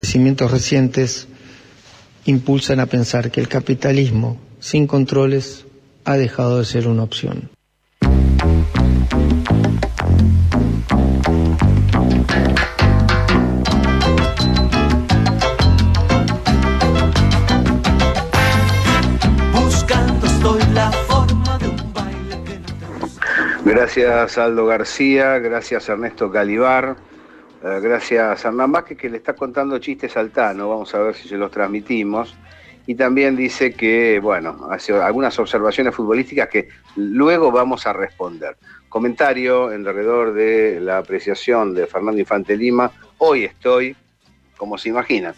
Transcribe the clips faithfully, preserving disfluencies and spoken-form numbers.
Acontecimientos recientes impulsan a pensar que el capitalismo sin controles ha dejado de ser una opción. Buscando estoy la forma de un baile que no te gusta. Gracias Aldo García, gracias Ernesto Calibar. Uh, gracias a Hernán Vázquez, que le está contando chistes al Tano, vamos a ver si se los transmitimos. Y también dice que, bueno, hace algunas observaciones futbolísticas que luego vamos a responder. Comentario en alrededor de la apreciación de Fernando Infante Lima. Hoy estoy, como se imaginan,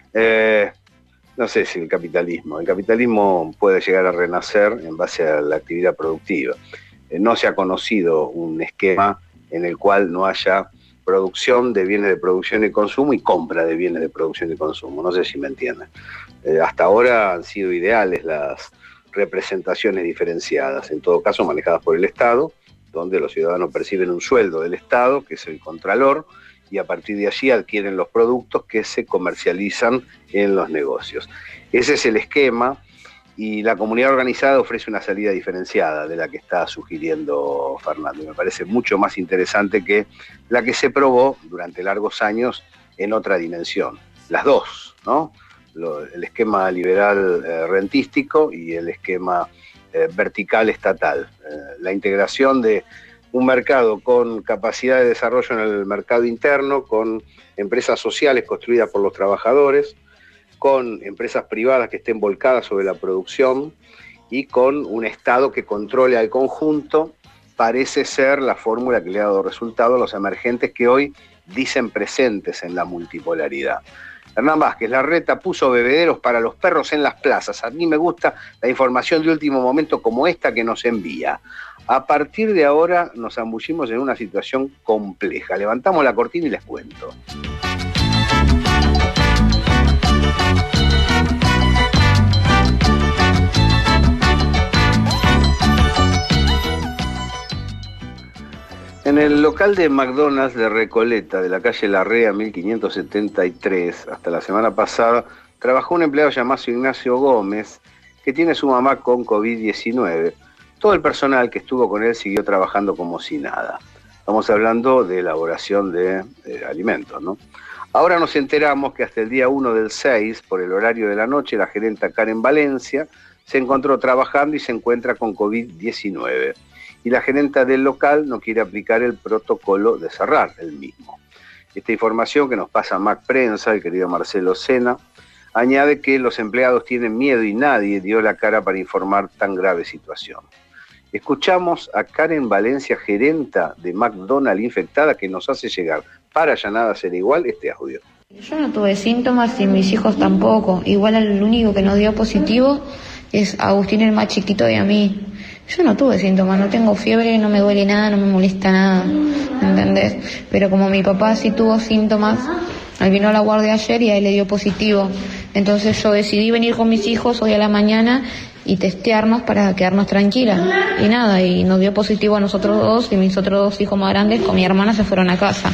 eh, no sé si el capitalismo. El capitalismo puede llegar a renacer en base a la actividad productiva. Eh, no se ha conocido un esquema en el cual no haya producción de bienes de producción y consumo y compra de bienes de producción y consumo. No sé si me entienden. Eh, hasta ahora han sido ideales las representaciones diferenciadas, en todo caso manejadas por el Estado, donde los ciudadanos perciben un sueldo del Estado, que es el contralor, y a partir de allí adquieren los productos que se comercializan en los negocios. Ese es el esquema. Y la comunidad organizada ofrece una salida diferenciada de la que está sugiriendo Fernando. Y me parece mucho más interesante que la que se probó durante largos años en otra dimensión. Las dos, ¿no? Lo, el esquema liberal eh, rentístico y el esquema eh, vertical estatal. Eh, la integración de un mercado con capacidad de desarrollo en el mercado interno, con empresas sociales construidas por los trabajadores, con empresas privadas que estén volcadas sobre la producción y con un Estado que controle al conjunto, parece ser la fórmula que le ha dado resultado a los emergentes que hoy dicen presentes en la multipolaridad. Hernán Vázquez, Larreta puso bebederos para los perros en las plazas. A mí me gusta la información de último momento como esta que nos envía. A partir de ahora nos zambullimos en una situación compleja. Levantamos la cortina y les cuento. En el local de McDonald's de Recoleta, de la calle Larrea mil quinientos setenta y tres, hasta la semana pasada, trabajó un empleado llamado Ignacio Gómez, que tiene su mamá con COVID diecinueve. Todo el personal que estuvo con él siguió trabajando como si nada. Estamos hablando de elaboración de, de alimentos, ¿no? Ahora nos enteramos que hasta el día uno del seis, por el horario de la noche, la gerenta Karen Valencia se encontró trabajando y se encuentra con COVID diecinueve. Y la gerenta del local no quiere aplicar el protocolo de cerrar el mismo. Esta información que nos pasa Mac Prensa, el querido Marcelo Sena, añade que los empleados tienen miedo y nadie dio la cara para informar tan grave situación. Escuchamos a Karen Valencia, gerenta de McDonald's infectada, que nos hace llegar, para ya nada ser igual, este audio. Yo no tuve síntomas y mis hijos tampoco. Igual el único que nos dio positivo es Agustín, el más chiquito, y a mí. Yo no tuve síntomas, no tengo fiebre, no me duele nada, no me molesta nada, ¿entendés? Pero como mi papá sí tuvo síntomas, él vino a la guardia ayer y a él le dio positivo. Entonces yo decidí venir con mis hijos hoy a la mañana y testearnos para quedarnos tranquilas. Y nada, y nos dio positivo a nosotros dos y mis otros dos hijos más grandes con mi hermana se fueron a casa.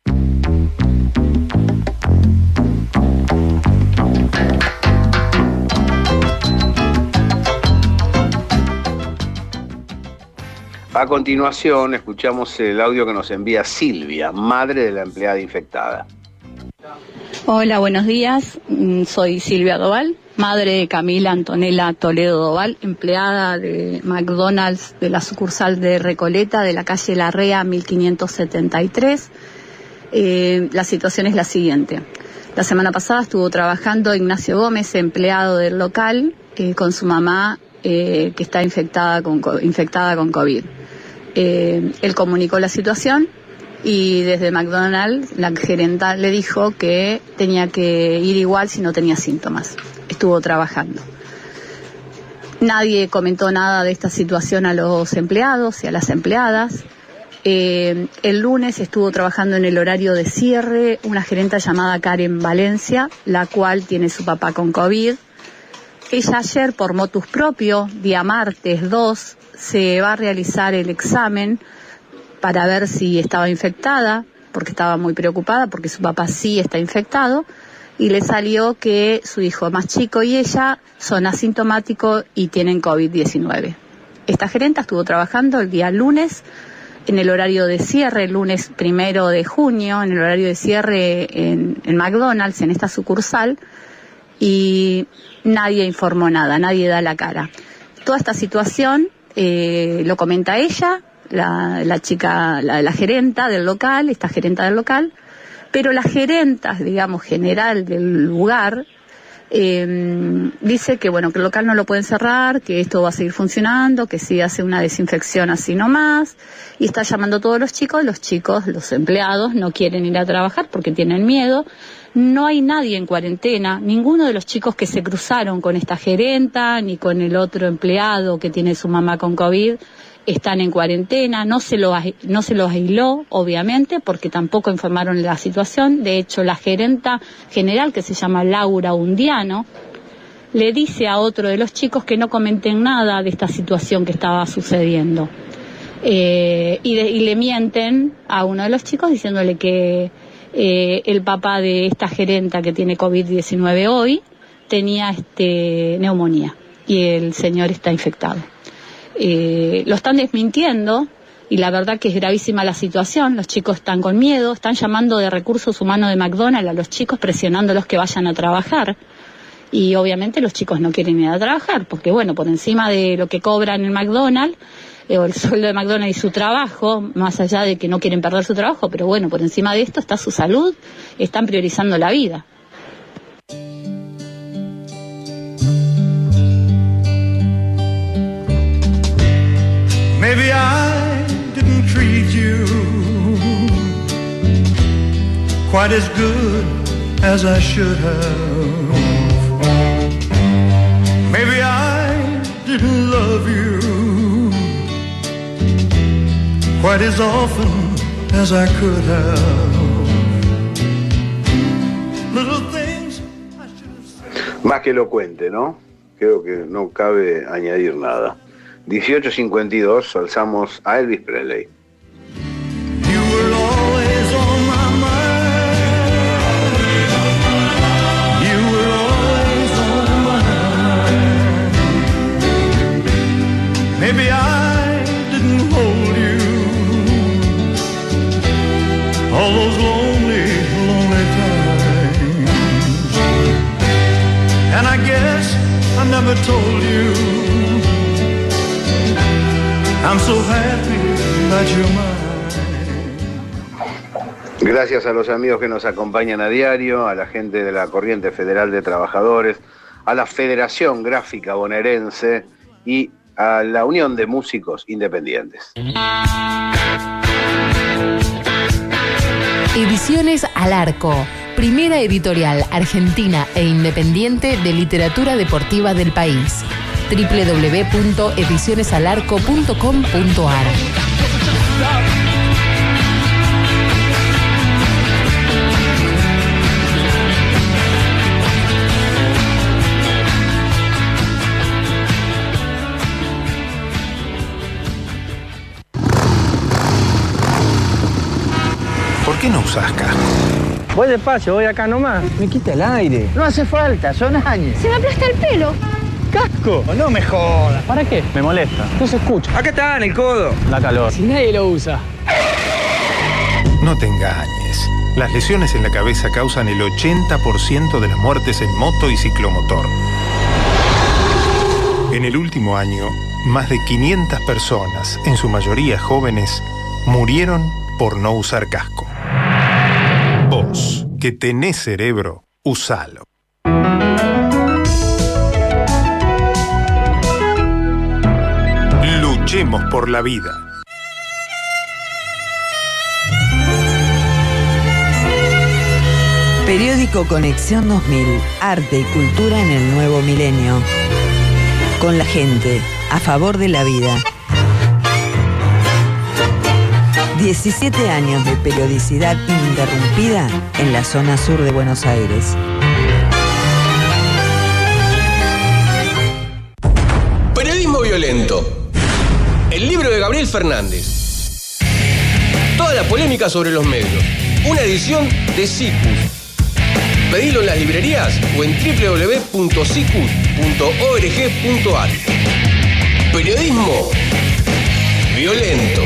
A continuación, escuchamos el audio que nos envía Silvia, madre de la empleada infectada. Hola, buenos días. Soy Silvia Doval, madre de Camila Antonella Toledo Doval, empleada de McDonald's de la sucursal de Recoleta, de la calle Larrea mil quinientos setenta y tres. Eh, la situación es la siguiente. La semana pasada estuvo trabajando Ignacio Gómez, empleado del local, eh, con su mamá eh, que está infectada con, infectada con COVID. Eh, él comunicó la situación y desde McDonald's la gerenta le dijo que tenía que ir igual si no tenía síntomas. Estuvo trabajando. Nadie comentó nada de esta situación a los empleados y a las empleadas. Eh, el lunes estuvo trabajando en el horario de cierre una gerenta llamada Karen Valencia, la cual tiene su papá con COVID. Ella ayer, por motus propio, día martes dos, se va a realizar el examen para ver si estaba infectada, porque estaba muy preocupada, porque su papá sí está infectado, y le salió que su hijo más chico y ella son asintomáticos y tienen COVID diecinueve. Esta gerenta estuvo trabajando el día lunes en el horario de cierre, el lunes primero de junio, en el horario de cierre en, en McDonald's, en esta sucursal, y nadie informó nada, nadie da la cara. Toda esta situación eh, lo comenta ella, la, la chica, la, la gerenta del local, esta gerenta del local, pero la gerenta, digamos, general del lugar, eh, dice que bueno, que el local no lo pueden cerrar, que esto va a seguir funcionando, que sí hace una desinfección así nomás, y está llamando a todos los chicos, los chicos, los empleados, no quieren ir a trabajar porque tienen miedo. No hay nadie en cuarentena, ninguno de los chicos que se cruzaron con esta gerenta, ni con el otro empleado que tiene su mamá con COVID, están en cuarentena, no se, lo, no se los aisló, obviamente, porque tampoco informaron la situación. De hecho, la gerenta general, que se llama Laura Undiano, le dice a otro de los chicos que no comenten nada de esta situación que estaba sucediendo. Eh, y, de, y le mienten a uno de los chicos diciéndole que eh, el papá de esta gerenta que tiene COVID diecinueve hoy tenía este, neumonía y el señor está infectado. Eh, lo están desmintiendo y la verdad que es gravísima la situación. Los chicos están con miedo, están llamando de recursos humanos de McDonald's a los chicos, presionándolos que vayan a trabajar, y obviamente los chicos no quieren ir a trabajar porque bueno, por encima de lo que cobran en McDonald's eh, o el sueldo de McDonald's y su trabajo, más allá de que no quieren perder su trabajo, pero bueno, por encima de esto está su salud, están priorizando la vida. Maybe I didn't treat you quite as good as I should have. Maybe I didn't love you quite as often as I could have. Little things I should have said. Más que elocuente, ¿no? Creo que no cabe añadir nada. dieciocho cincuenta y dos, alzamos a Elvis Presley. You were always on my mind. You were always on my mind. Maybe I didn't hold you all those lonely, lonely times. And I guess I never told you I'm so happy that you're mine. Gracias a los amigos que nos acompañan a diario, a la gente de la Corriente Federal de Trabajadores, a la Federación Gráfica Bonaerense y a la Unión de Músicos Independientes. Ediciones Al Arco, primera editorial argentina e independiente de literatura deportiva del país. doble u doble u doble u punto ediciones al arco punto com punto a r. ¿Por qué no usás casco? Voy despacio, voy acá nomás. Me quita el aire. No hace falta, son años. Se me aplasta el pelo. ¡Casco! No me jodas. ¿Para qué? Me molesta. No se escucha. Acá está, en el codo. La calor. Si nadie lo usa. No te engañes. Las lesiones en la cabeza causan el ochenta por ciento de las muertes en moto y ciclomotor. En el último año, más de quinientas personas, en su mayoría jóvenes, murieron por no usar casco. Vos, que tenés cerebro, usalo. Luchemos por la vida. Periódico Conexión dos mil. Arte y cultura en el nuevo milenio. Con la gente, a favor de la vida. diecisiete años de periodicidad ininterrumpida en la zona sur de Buenos Aires. Periodismo violento. El libro de Gabriel Fernández. Toda la polémica sobre los medios. Una edición de Cicus. Pedilo en las librerías o en doble u doble u doble u punto cicus punto org punto ar. Periodismo violento.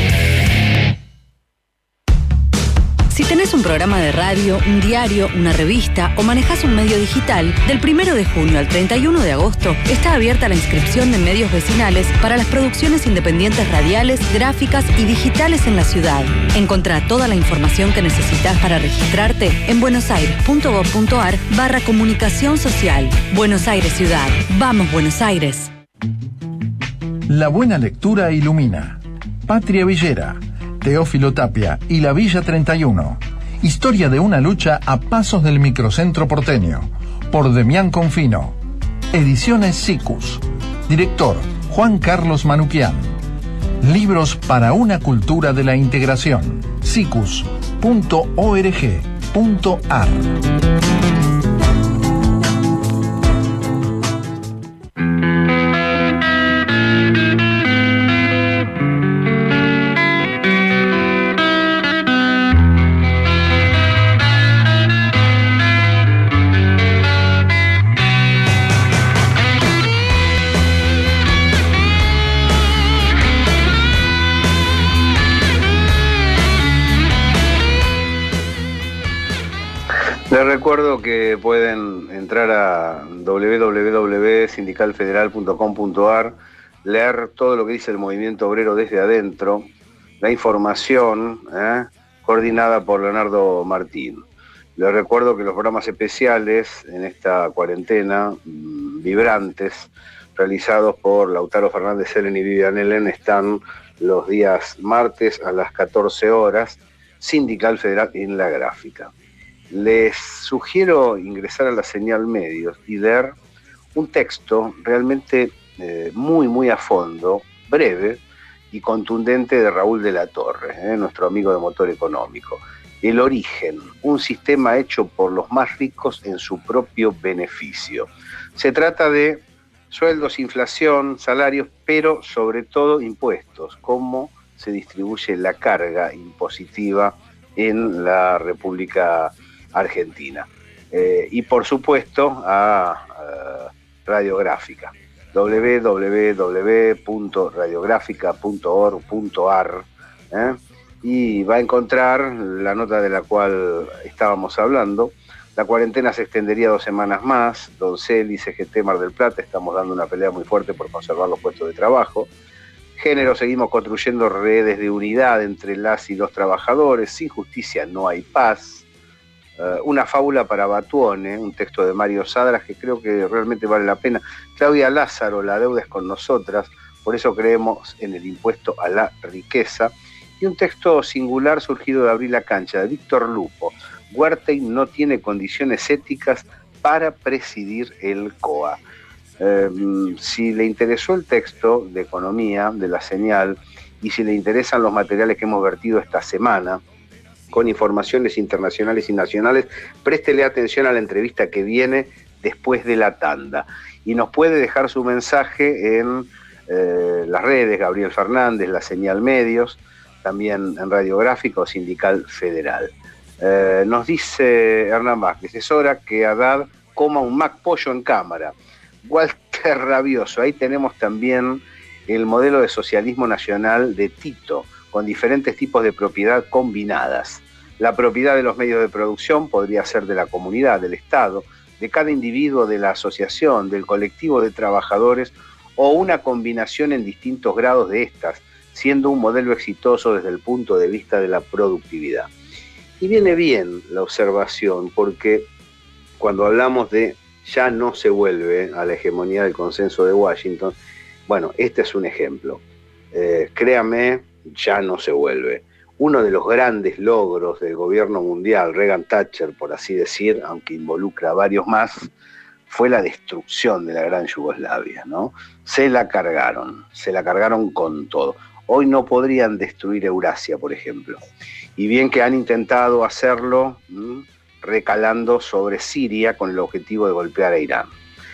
Si tenés un programa de radio, un diario, una revista o manejás un medio digital, del primero de junio al treinta y uno de agosto está abierta la inscripción de medios vecinales para las producciones independientes radiales, gráficas y digitales en la ciudad. Encontrá toda la información que necesitas para registrarte en buenosaires.gov.ar barra comunicación social. Buenos Aires Ciudad. Vamos, Buenos Aires. La buena lectura ilumina. Patria Villera, Teófilo Tapia y la Villa treinta y uno. Historia de una lucha a pasos del microcentro porteño. Por Demián Confino. Ediciones Cicus. Director Juan Carlos Manuquian. Libros para una cultura de la integración. cicus punto org punto ar. Les recuerdo que pueden entrar a doble u doble u doble u punto sindical federal punto com punto ar, leer todo lo que dice el movimiento obrero desde adentro, la información ¿eh? coordinada por Leonardo Martín. Les recuerdo que los programas especiales en esta cuarentena, mmm, vibrantes, realizados por Lautaro Fernández Ellen y Vivian Ellen, están los días martes a las catorce horas, Sindical Federal en la Gráfica. Les sugiero ingresar a la Señal Medios y leer un texto realmente eh, muy, muy a fondo, breve y contundente de Raúl de la Torre, eh, nuestro amigo de Motor Económico. El origen, un sistema hecho por los más ricos en su propio beneficio. Se trata de sueldos, inflación, salarios, pero sobre todo impuestos, cómo se distribuye la carga impositiva en la República Argentina. Eh, y por supuesto a, a Radiográfica, doble u doble u doble u punto radiográfica punto org punto ar, ¿eh? y va a encontrar la nota de la cual estábamos hablando. La cuarentena se extendería dos semanas más. Doncel, C G T, Mar del Plata, estamos dando una pelea muy fuerte por conservar los puestos de trabajo. Género, seguimos construyendo redes de unidad entre las y los trabajadores. Sin justicia no hay paz. Uh, una fábula para Batuone, un texto de Mario Sadras que creo que realmente vale la pena. Claudia Lázaro, la deuda es con nosotras, por eso creemos en el impuesto a la riqueza. Y un texto singular surgido de Abrir la Cancha, de Víctor Lupo. Huertein no tiene condiciones éticas para presidir el C O A. Eh, si le interesó el texto de economía de La Señal y si le interesan los materiales que hemos vertido esta semana, con informaciones internacionales y nacionales, préstele atención a la entrevista que viene después de la tanda. Y nos puede dejar su mensaje en eh, las redes, Gabriel Fernández, La Señal Medios, también en Radiográfica o Sindical Federal. Eh, nos dice Hernán Vázquez, es hora que Haddad coma un Mac pollo en cámara. Walter Rabioso, ahí tenemos también el modelo de socialismo nacional de Tito, con diferentes tipos de propiedad combinadas. La propiedad de los medios de producción podría ser de la comunidad, del Estado, de cada individuo, de la asociación, del colectivo de trabajadores o una combinación en distintos grados de estas, siendo un modelo exitoso desde el punto de vista de la productividad. Y viene bien la observación porque cuando hablamos de ya no se vuelve a la hegemonía del consenso de Washington, bueno, este es un ejemplo. Eh, créame, ya no se vuelve. Uno de los grandes logros del gobierno mundial, Reagan-Thatcher, por así decir, aunque involucra a varios más, fue la destrucción de la gran Yugoslavia, ¿no? Se la cargaron, se la cargaron con todo. Hoy no podrían destruir Eurasia, por ejemplo. Y bien que han intentado hacerlo, ¿m? recalando sobre Siria con el objetivo de golpear a Irán.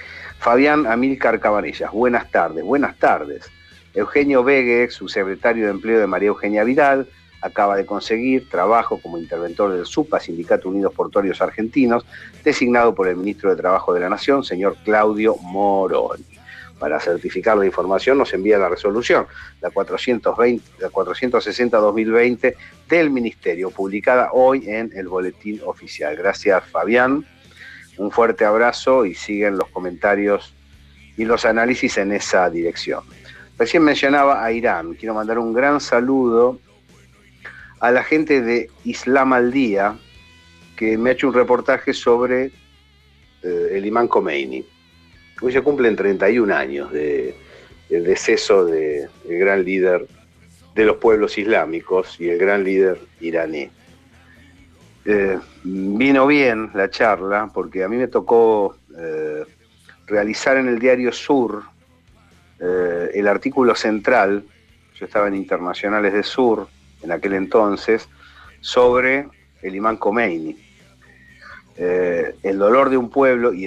Fabián Amílcar Cabanellas, buenas tardes, buenas tardes. Eugenio Vegue, subsecretario de Empleo de María Eugenia Vidal, acaba de conseguir trabajo como interventor del SUPA, Sindicato Unidos Portuarios Argentinos, designado por el Ministro de Trabajo de la Nación, señor Claudio Moroni. Para certificar la información nos envía la resolución, la cuatrocientos veinte, la cuatrocientos sesenta barra dos mil veinte del Ministerio, publicada hoy en el Boletín Oficial. Gracias, Fabián. Un fuerte abrazo y siguen los comentarios y los análisis en esa dirección. Recién mencionaba a Irán. Quiero mandar un gran saludo a la gente de Islam al Día, que me ha hecho un reportaje sobre eh, el imán Khomeini. Hoy se cumplen treinta y un años de, del deceso del de gran líder de los pueblos islámicos y el gran líder iraní. Eh, vino bien la charla porque a mí me tocó eh, realizar en el diario Sur eh, el artículo central, yo estaba en Internacionales de Sur en aquel entonces, sobre el imán Khomeini. Eh, el dolor de un pueblo y